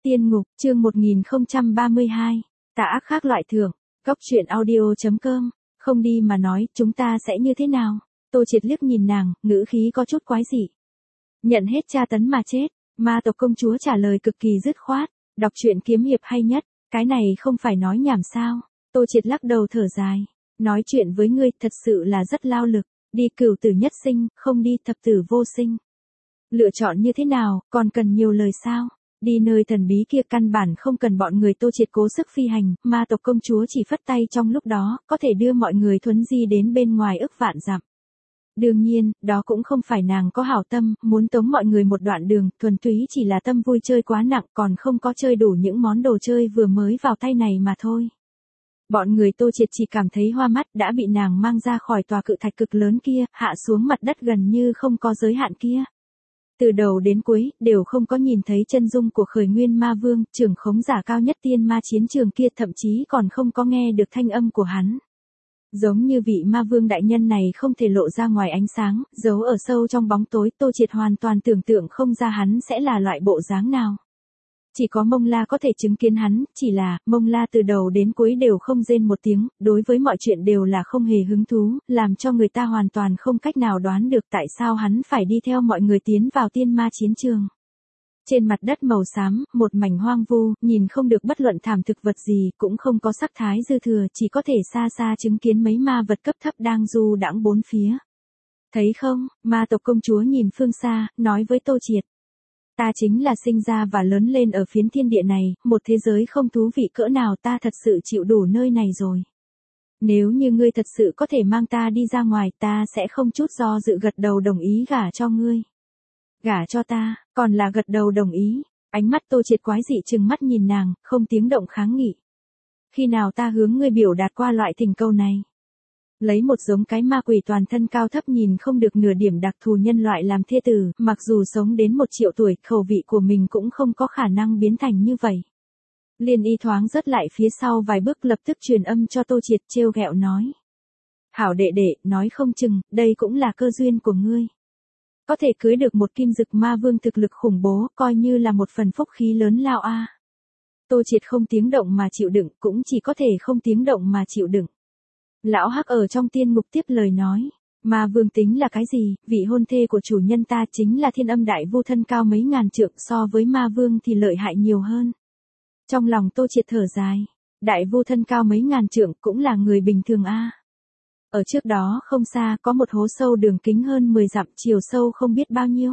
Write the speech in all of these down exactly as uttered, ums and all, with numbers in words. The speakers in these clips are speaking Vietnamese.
Tiên ngục, chương một nghìn không trăm ba mươi hai, tà ác khác loại thưởng, góc truyện audio.com, không đi mà nói, chúng ta sẽ như thế nào? Tô Triệt liếc nhìn nàng, ngữ khí có chút quái dị. Nhận hết tra tấn mà chết, ma tộc công chúa trả lời cực kỳ dứt khoát, đọc truyện kiếm hiệp hay nhất, cái này không phải nói nhảm sao? Tô Triệt lắc đầu thở dài, nói chuyện với ngươi thật sự là rất lao lực, đi cửu tử nhất sinh, không đi thập tử vô sinh. Lựa chọn như thế nào, còn cần nhiều lời sao? Đi nơi thần bí kia căn bản không cần bọn người Tô Triệt cố sức phi hành, ma tộc công chúa chỉ phất tay trong lúc đó, có thể đưa mọi người thuấn di đến bên ngoài ức vạn dặm. Đương nhiên, đó cũng không phải nàng có hảo tâm, muốn tống mọi người một đoạn đường, thuần túy chỉ là tâm vui chơi quá nặng, còn không có chơi đủ những món đồ chơi vừa mới vào tay này mà thôi. Bọn người Tô Triệt chỉ cảm thấy hoa mắt đã bị nàng mang ra khỏi tòa cự thạch cực lớn kia, hạ xuống mặt đất gần như không có giới hạn kia. Từ đầu đến cuối, đều không có nhìn thấy chân dung của khởi nguyên ma vương, trưởng khống giả cao nhất tiên ma chiến trường kia, thậm chí còn không có nghe được thanh âm của hắn. Giống như vị ma vương đại nhân này không thể lộ ra ngoài ánh sáng, giấu ở sâu trong bóng tối, Tô Triệt hoàn toàn tưởng tượng không ra hắn sẽ là loại bộ dáng nào. Chỉ có Mông La có thể chứng kiến hắn, chỉ là, Mông La từ đầu đến cuối đều không rên một tiếng, đối với mọi chuyện đều là không hề hứng thú, làm cho người ta hoàn toàn không cách nào đoán được tại sao hắn phải đi theo mọi người tiến vào tiên ma chiến trường. Trên mặt đất màu xám, một mảnh hoang vu, nhìn không được bất luận thảm thực vật gì, cũng không có sắc thái dư thừa, chỉ có thể xa xa chứng kiến mấy ma vật cấp thấp đang du đãng bốn phía. Thấy không, ma tộc công chúa nhìn phương xa, nói với Tô Triệt. Ta chính là sinh ra và lớn lên ở phiến thiên địa này, một thế giới không thú vị cỡ nào, ta thật sự chịu đủ nơi này rồi. Nếu như ngươi thật sự có thể mang ta đi ra ngoài, ta sẽ không chút do dự gật đầu đồng ý gả cho ngươi. Gả cho ta, còn là gật đầu đồng ý. Ánh mắt Tô Triệt quái dị trừng mắt nhìn nàng, không tiếng động kháng nghị. Khi nào ta hướng ngươi biểu đạt qua loại thỉnh cầu này? Lấy một giống cái ma quỷ toàn thân cao thấp nhìn không được nửa điểm đặc thù nhân loại làm thê tử, mặc dù sống đến một triệu tuổi, khẩu vị của mình cũng không có khả năng biến thành như vậy. Liên Y thoáng rớt lại phía sau vài bước, lập tức truyền âm cho Tô Triệt, trêu ghẹo nói. Hảo đệ đệ, nói không chừng, đây cũng là cơ duyên của ngươi. Có thể cưới được một kim dực ma vương thực lực khủng bố, coi như là một phần phúc khí lớn lao a. À. Tô Triệt không tiếng động mà chịu đựng, cũng chỉ có thể không tiếng động mà chịu đựng. Lão Hắc ở trong tiên ngục tiếp lời nói, ma vương tính là cái gì, vị hôn thê của chủ nhân ta chính là Thiên Âm Đại Vu, thân cao mấy ngàn trượng, so với ma vương thì lợi hại nhiều hơn. Trong lòng Tô Triệt thở dài, Đại Vu thân cao mấy ngàn trượng cũng là người bình thường a. À. Ở trước đó không xa có một hố sâu đường kính hơn mười dặm, chiều sâu không biết bao nhiêu.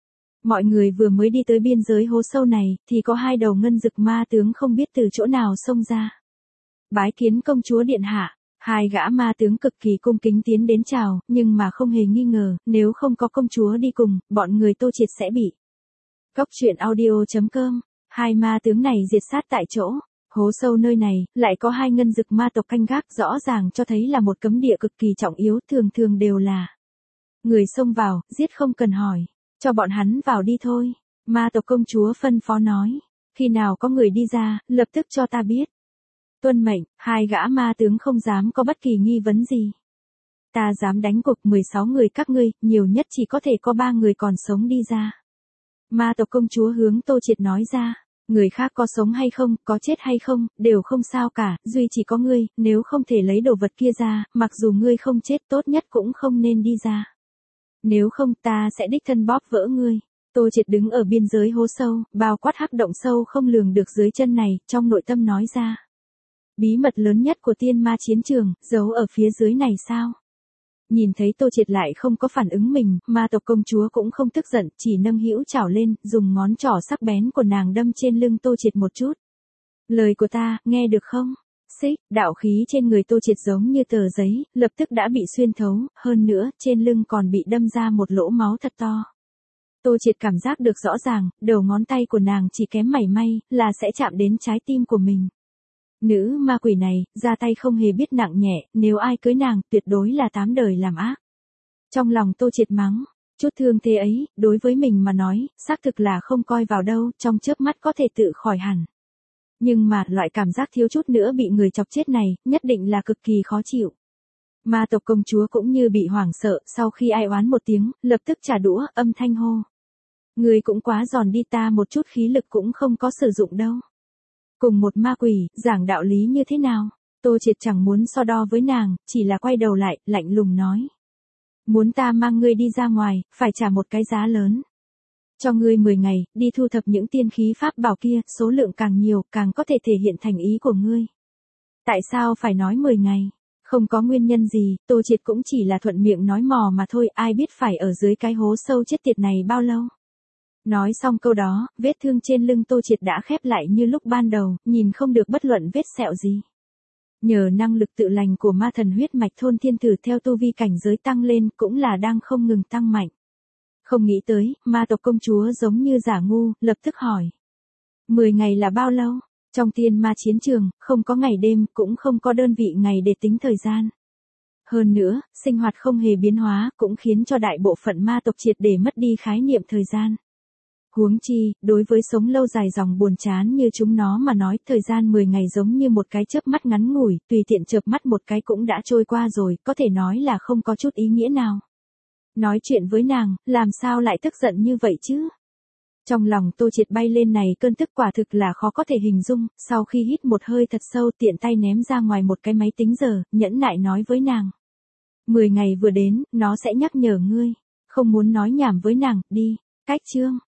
Mọi người vừa mới đi tới biên giới hố sâu này, thì có hai đầu ngân dực ma tướng không biết từ chỗ nào xông ra. Bái kiến công chúa điện hạ. Hai gã ma tướng cực kỳ cung kính tiến đến chào, nhưng mà không hề nghi ngờ, nếu không có công chúa đi cùng, bọn người Tô Triệt sẽ bị. Góc truyện audio.com, hai ma tướng này diệt sát tại chỗ. Hố sâu nơi này, lại có hai ngân dực ma tộc canh gác, rõ ràng cho thấy là một cấm địa cực kỳ trọng yếu, thường thường đều là người xông vào, giết không cần hỏi, cho bọn hắn vào đi thôi. Ma tộc công chúa phân phó nói, khi nào có người đi ra, lập tức cho ta biết. Tuân mệnh, hai gã ma tướng không dám có bất kỳ nghi vấn gì. Ta dám đánh cuộc mười sáu người các ngươi, nhiều nhất chỉ có thể có ba người còn sống đi ra. Ma tộc công chúa hướng Tô Triệt nói ra, người khác có sống hay không, có chết hay không, đều không sao cả, duy chỉ có ngươi, nếu không thể lấy đồ vật kia ra, mặc dù ngươi không chết tốt nhất cũng không nên đi ra. Nếu không ta sẽ đích thân bóp vỡ ngươi. Tô Triệt đứng ở biên giới hố sâu, bao quát hắc động sâu không lường được dưới chân này, trong nội tâm nói ra. Bí mật lớn nhất của tiên ma chiến trường, giấu ở phía dưới này sao? Nhìn thấy Tô Triệt lại không có phản ứng mình, ma tộc công chúa cũng không tức giận, chỉ nâng hữu chảo lên, dùng ngón trỏ sắc bén của nàng đâm trên lưng Tô Triệt một chút. Lời của ta, nghe được không? Xích, đạo khí trên người Tô Triệt giống như tờ giấy, lập tức đã bị xuyên thấu, hơn nữa, trên lưng còn bị đâm ra một lỗ máu thật to. Tô Triệt cảm giác được rõ ràng, đầu ngón tay của nàng chỉ kém mảy may, là sẽ chạm đến trái tim của mình. Nữ ma quỷ này, ra tay không hề biết nặng nhẹ, nếu ai cưới nàng, tuyệt đối là tám đời làm ác. Trong lòng Tô Triệt mắng, chút thương thế ấy, đối với mình mà nói, xác thực là không coi vào đâu, trong chớp mắt có thể tự khỏi hẳn. Nhưng mà, loại cảm giác thiếu chút nữa bị người chọc chết này, nhất định là cực kỳ khó chịu. Ma tộc công chúa cũng như bị hoảng sợ, sau khi ai oán một tiếng, lập tức trả đũa, âm thanh hô. Ngươi cũng quá giòn đi, ta một chút khí lực cũng không có sử dụng đâu. Cùng một ma quỷ, giảng đạo lý như thế nào? Tô Triệt chẳng muốn so đo với nàng, chỉ là quay đầu lại, lạnh lùng nói. Muốn ta mang ngươi đi ra ngoài, phải trả một cái giá lớn. Cho ngươi mười ngày, đi thu thập những tiên khí pháp bảo kia, số lượng càng nhiều, càng có thể thể hiện thành ý của ngươi. Tại sao phải nói mười ngày? Không có nguyên nhân gì, Tô Triệt cũng chỉ là thuận miệng nói mò mà thôi, ai biết phải ở dưới cái hố sâu chết tiệt này bao lâu. Nói xong câu đó, vết thương trên lưng Tô Triệt đã khép lại như lúc ban đầu, nhìn không được bất luận vết sẹo gì. Nhờ năng lực tự lành của ma thần huyết mạch thôn thiên tử theo tu vi cảnh giới tăng lên cũng là đang không ngừng tăng mạnh. Không nghĩ tới, ma tộc công chúa giống như giả ngu, lập tức hỏi. Mười ngày là bao lâu? Trong tiên ma chiến trường, không có ngày đêm, cũng không có đơn vị ngày để tính thời gian. Hơn nữa, sinh hoạt không hề biến hóa, cũng khiến cho đại bộ phận ma tộc triệt để mất đi khái niệm thời gian. Huống chi, đối với sống lâu dài dòng buồn chán như chúng nó mà nói, thời gian mười ngày giống như một cái chớp mắt ngắn ngủi, tùy tiện chợp mắt một cái cũng đã trôi qua rồi, có thể nói là không có chút ý nghĩa nào. Nói chuyện với nàng, làm sao lại tức giận như vậy chứ? Trong lòng Tô Triệt bay lên này cơn tức quả thực là khó có thể hình dung, sau khi hít một hơi thật sâu tiện tay ném ra ngoài một cái máy tính giờ, nhẫn nại nói với nàng. Mười ngày vừa đến, nó sẽ nhắc nhở ngươi. Không muốn nói nhảm với nàng, đi. Cách chương.